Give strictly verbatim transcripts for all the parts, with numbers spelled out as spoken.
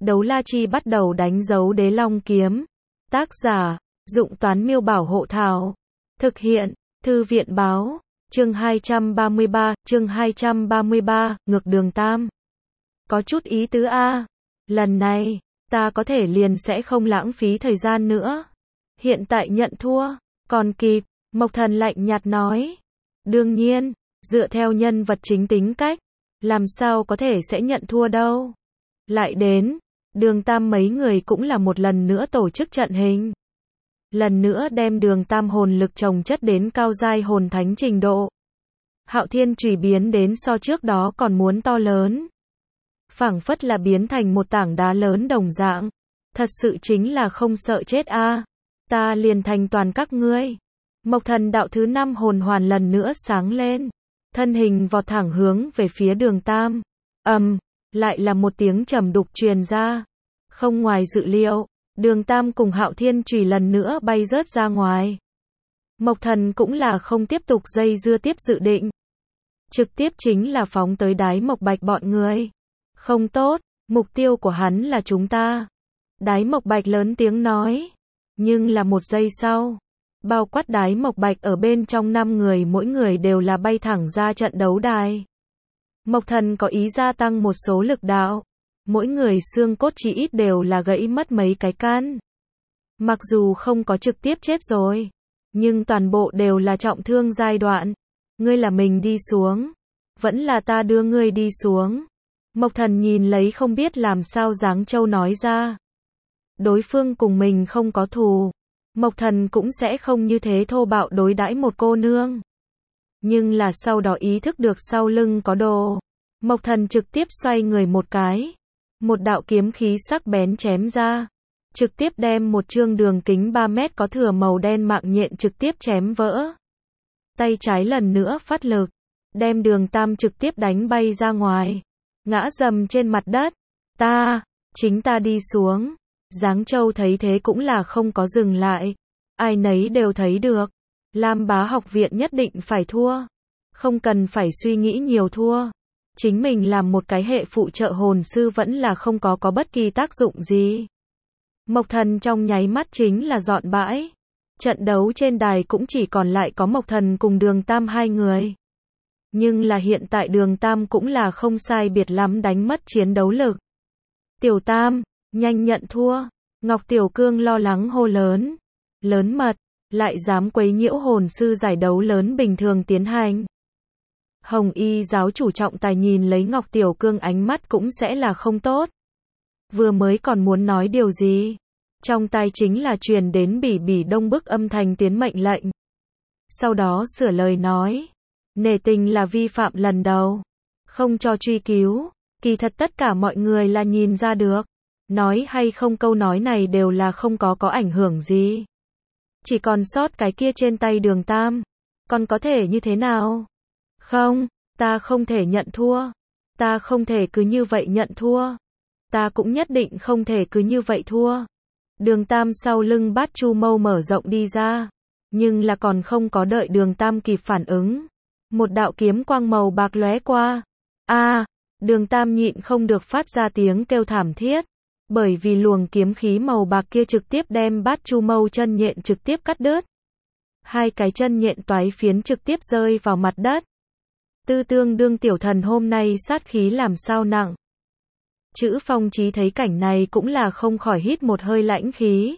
Đấu la chi bắt đầu đánh dấu đế long kiếm. Tác giả, Dụng Toán Miêu Bảo Hộ Thảo. Thực hiện, Thư viện Báo. Chương hai trăm ba mươi ba, chương hai trăm ba mươi ba, ngược đường tam. Có chút ý tứ a. Lần này, ta có thể liền sẽ không lãng phí thời gian nữa. Hiện tại nhận thua, còn kịp, Mộc Thần lạnh nhạt nói. Đương nhiên, dựa theo nhân vật chính tính cách, làm sao có thể sẽ nhận thua đâu. Lại đến, Đường Tam mấy người cũng là một lần nữa tổ chức trận hình. Lần nữa đem Đường Tam hồn lực trồng chất đến cao giai hồn thánh trình độ. Hạo Thiên chùy biến đến so trước đó còn muốn to lớn. Phảng phất là biến thành một tảng đá lớn đồng dạng. Thật sự chính là không sợ chết a. Ta liền thành toàn các ngươi. Mộc Thần đạo thứ năm hồn hoàn lần nữa sáng lên. Thân hình vọt thẳng hướng về phía Đường Tam. Ầm, um, lại là một tiếng trầm đục truyền ra. Không ngoài dự liệu, Đường Tam cùng Hạo Thiên chùy lần nữa bay rớt ra ngoài. Mộc Thần cũng là không tiếp tục dây dưa tiếp dự định. Trực tiếp chính là phóng tới Đái Mộc Bạch bọn người. Không tốt, mục tiêu của hắn là chúng ta. Đái Mộc Bạch lớn tiếng nói. Nhưng là một giây sau, bao quát Đái Mộc Bạch ở bên trong năm người mỗi người đều là bay thẳng ra trận đấu đài. Mộc Thần có ý gia tăng một số lực đạo. Mỗi người xương cốt chỉ ít đều là gãy mất mấy cái can. Mặc dù không có trực tiếp chết rồi, nhưng toàn bộ đều là trọng thương giai đoạn. Ngươi là mình đi xuống, vẫn là ta đưa ngươi đi xuống. Mộc Thần nhìn lấy không biết làm sao Giáng Châu nói ra. Đối phương cùng mình không có thù, Mộc Thần cũng sẽ không như thế thô bạo đối đãi một cô nương. Nhưng là sau đó ý thức được sau lưng có đồ. Mộc Thần trực tiếp xoay người một cái. Một đạo kiếm khí sắc bén chém ra. Trực tiếp đem một chương đường kính ba mét có thừa màu đen mạng nhện trực tiếp chém vỡ. Tay trái lần nữa phát lực. Đem Đường Tam trực tiếp đánh bay ra ngoài. Ngã dầm trên mặt đất. Ta, chính ta đi xuống. Giáng Châu thấy thế cũng là không có dừng lại. Ai nấy đều thấy được. Lam Bá học viện nhất định phải thua. Không cần phải suy nghĩ nhiều thua. Chính mình làm một cái hệ phụ trợ hồn sư vẫn là không có có bất kỳ tác dụng gì. Mộc Thần trong nháy mắt chính là dọn bãi. Trận đấu trên đài cũng chỉ còn lại có Mộc Thần cùng Đường Tam hai người. Nhưng là hiện tại Đường Tam cũng là không sai biệt lắm đánh mất chiến đấu lực. Tiểu Tam, nhanh nhận thua. Ngọc Tiểu Cương lo lắng hô lớn. Lớn mật, lại dám quấy nhiễu hồn sư giải đấu lớn bình thường tiến hành. Hồng Y giáo chủ trọng tài nhìn lấy Ngọc Tiểu Cương ánh mắt cũng sẽ là không tốt. Vừa mới còn muốn nói điều gì, trong tai chính là truyền đến bỉ bỉ đông bức âm thanh tiến mệnh lệnh. Sau đó sửa lời nói, nể tình là vi phạm lần đầu, không cho truy cứu. Kỳ thật tất cả mọi người là nhìn ra được, nói hay không câu nói này đều là không có có ảnh hưởng gì. Chỉ còn sót cái kia trên tay Đường Tam, còn có thể như thế nào? Không, ta không thể nhận thua. Ta không thể cứ như vậy nhận thua. Ta cũng nhất định không thể cứ như vậy thua. Đường Tam sau lưng Bát Chu Mâu mở rộng đi ra. Nhưng là còn không có đợi Đường Tam kịp phản ứng. Một đạo kiếm quang màu bạc lóe qua. A, à, Đường Tam nhịn không được phát ra tiếng kêu thảm thiết. Bởi vì luồng kiếm khí màu bạc kia trực tiếp đem Bát Chu Mâu chân nhện trực tiếp cắt đứt. Hai cái chân nhện toái phiến trực tiếp rơi vào mặt đất. Tư Tương Đương tiểu thần hôm nay sát khí làm sao nặng. Chữ Phong Chí thấy cảnh này cũng là không khỏi hít một hơi lãnh khí.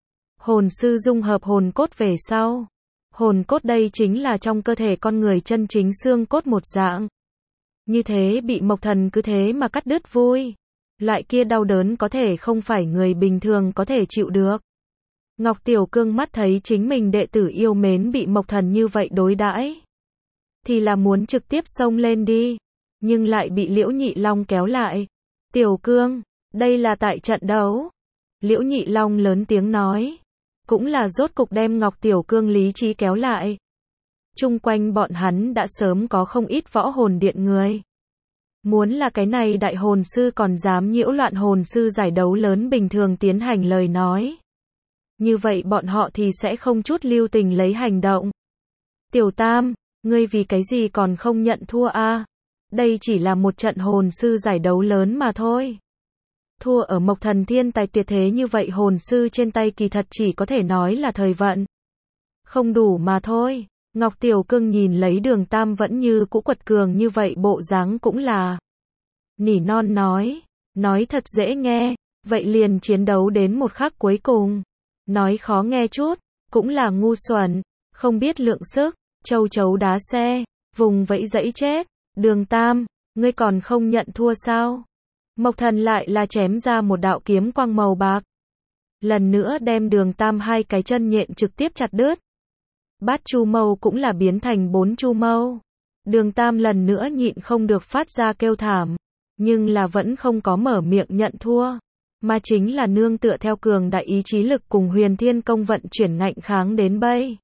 Hồn sư dung hợp hồn cốt về sau. Hồn cốt đây chính là trong cơ thể con người chân chính xương cốt một dạng. Như thế bị Mộc Thần cứ thế mà cắt đứt vui. Loại kia đau đớn có thể không phải người bình thường có thể chịu được. Ngọc Tiểu Cương mắt thấy chính mình đệ tử yêu mến bị Mộc Thần như vậy đối đãi, thì là muốn trực tiếp xông lên đi, nhưng lại bị Liễu Nhị Long kéo lại. Tiểu Cương, đây là tại trận đấu. Liễu Nhị Long lớn tiếng nói, cũng là rốt cục đem Ngọc Tiểu Cương lý trí kéo lại. Chung quanh bọn hắn đã sớm có không ít võ hồn điện người. Muốn là cái này đại hồn sư còn dám nhiễu loạn hồn sư giải đấu lớn bình thường tiến hành lời nói. Như vậy bọn họ thì sẽ không chút lưu tình lấy hành động. Tiểu Tam, ngươi vì cái gì còn không nhận thua a? Đây chỉ là một trận hồn sư giải đấu lớn mà thôi. Thua ở Mộc Thần thiên tài tuyệt thế như vậy hồn sư trên tay kỳ thật chỉ có thể nói là thời vận không đủ mà thôi. Ngọc Tiểu Cương nhìn lấy Đường Tam vẫn như cũ quật cường như vậy bộ dáng cũng là nỉ non nói, nói thật dễ nghe, vậy liền chiến đấu đến một khắc cuối cùng. Nói khó nghe chút, cũng là ngu xuẩn, không biết lượng sức, châu chấu đá xe, vùng vẫy dẫy chết. Đường Tam, ngươi còn không nhận thua sao? Mộc Thần lại là chém ra một đạo kiếm quang màu bạc. Lần nữa đem Đường Tam hai cái chân nhện trực tiếp chặt đứt. Bát chu mâu cũng là biến thành bốn chu mâu. Đường Tam lần nữa nhịn không được phát ra kêu thảm. Nhưng là vẫn không có mở miệng nhận thua. Mà chính là nương tựa theo cường đại ý chí lực cùng huyền thiên công vận chuyển ngạnh kháng đến bây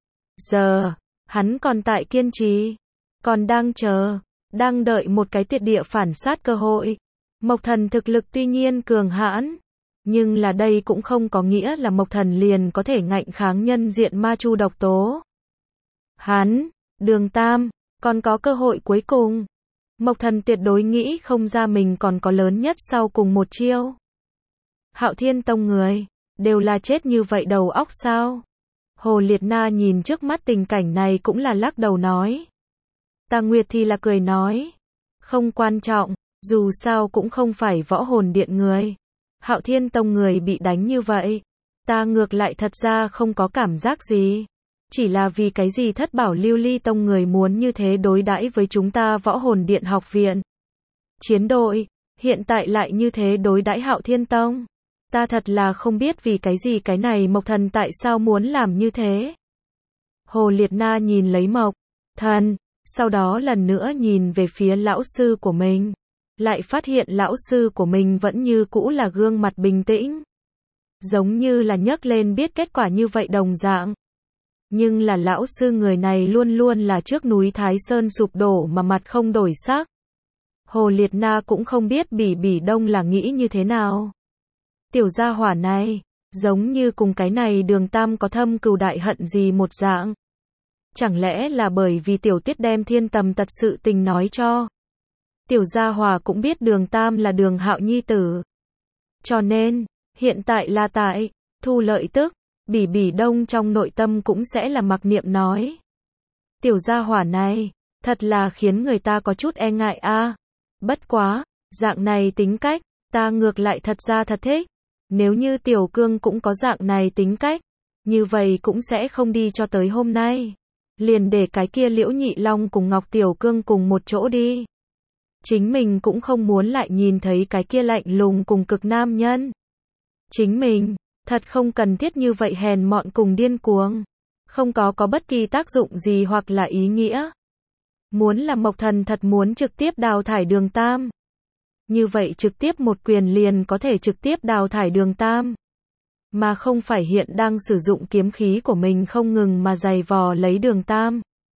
giờ. Hắn còn tại kiên trì. Còn đang chờ. Đang đợi một cái tuyệt địa phản sát cơ hội. Mộc Thần thực lực tuy nhiên cường hãn. Nhưng là đây cũng không có nghĩa là Mộc Thần liền có thể ngạnh kháng nhân diện ma chu độc tố. Hắn, Đường Tam, còn có cơ hội cuối cùng. Mộc Thần tuyệt đối nghĩ không ra mình còn có lớn nhất sau cùng một chiêu. Hạo Thiên Tông người, đều là chết như vậy đầu óc sao? Hồ Liệt Na nhìn trước mắt tình cảnh này cũng là lắc đầu nói. Tà Nguyệt thì là cười nói. Không quan trọng, dù sao cũng không phải võ hồn điện người. Hạo Thiên Tông người bị đánh như vậy. Ta ngược lại thật ra không có cảm giác gì. Chỉ là vì cái gì Thất Bảo Lưu Ly Tông người muốn như thế đối đãi với chúng ta võ hồn điện học viện. Chiến đội, hiện tại lại như thế đối đãi Hạo Thiên Tông. Ta thật là không biết vì cái gì cái này Mộc Thần tại sao muốn làm như thế. Hồ Liệt Na nhìn lấy Mộc Thần, sau đó lần nữa nhìn về phía lão sư của mình. Lại phát hiện lão sư của mình vẫn như cũ là gương mặt bình tĩnh. Giống như là nhấc lên biết kết quả như vậy đồng dạng. Nhưng là lão sư người này luôn luôn là trước núi Thái Sơn sụp đổ mà mặt không đổi sắc. Hồ Liệt Na cũng không biết Bỉ Bỉ Đông là nghĩ như thế nào. Tiểu gia hỏa này, giống như cùng cái này Đường Tam có thâm cừu đại hận gì một dạng. Chẳng lẽ là bởi vì Tiểu Tuyết đem thiên tầm tật sự tình nói cho. Tiểu gia hỏa cũng biết Đường Tam là Đường Hạo nhi tử. Cho nên, hiện tại là tại, thu lợi tức, Bỉ Bỉ Đông trong nội tâm cũng sẽ là mặc niệm nói. Tiểu gia hỏa này, thật là khiến người ta có chút e ngại a. À. Bất quá, dạng này tính cách, ta ngược lại thật ra thật thích. Nếu như Tiểu Cương cũng có dạng này tính cách, như vậy cũng sẽ không đi cho tới hôm nay. Liền để cái kia Liễu Nhị Long cùng Ngọc Tiểu Cương cùng một chỗ đi. Chính mình cũng không muốn lại nhìn thấy cái kia lạnh lùng cùng cực nam nhân. Chính mình, thật không cần thiết như vậy hèn mọn cùng điên cuồng. Không có có bất kỳ tác dụng gì hoặc là ý nghĩa. Muốn là Mộc Thần thật muốn trực tiếp đào thải Đường Tam. Như vậy trực tiếp một quyền liền có thể trực tiếp đào thải Đường Tam. Mà không phải hiện đang sử dụng kiếm khí của mình không ngừng mà giày vò lấy Đường Tam.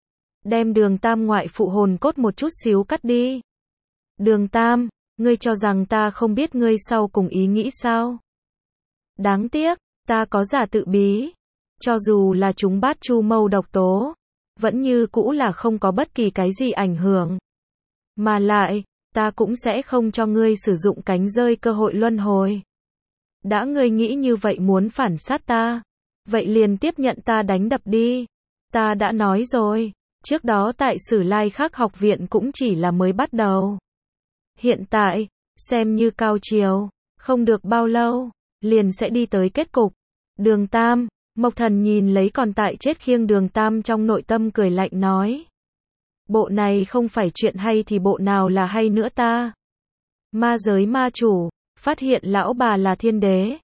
Đem Đường Tam ngoại phụ hồn cốt một chút xíu cắt đi. Đường Tam, ngươi cho rằng ta không biết ngươi sau cùng ý nghĩ sao? Đáng tiếc, ta có giả tự bí. Cho dù là chúng bát chu mâu độc tố, vẫn như cũ là không có bất kỳ cái gì ảnh hưởng. Mà lại, ta cũng sẽ không cho ngươi sử dụng cánh rơi cơ hội luân hồi. Đã ngươi nghĩ như vậy muốn phản sát ta, vậy liền tiếp nhận ta đánh đập đi. Ta đã nói rồi, trước đó tại Sử Lai Khắc học viện cũng chỉ là mới bắt đầu. Hiện tại, xem như cao chiều, không được bao lâu, liền sẽ đi tới kết cục. Đường Tam, Mộc Thần nhìn lấy còn tại chết khiêng Đường Tam trong nội tâm cười lạnh nói. Bộ này không phải chuyện hay thì bộ nào là hay nữa ta. Ma giới ma chủ, phát hiện lão bà là thiên đế.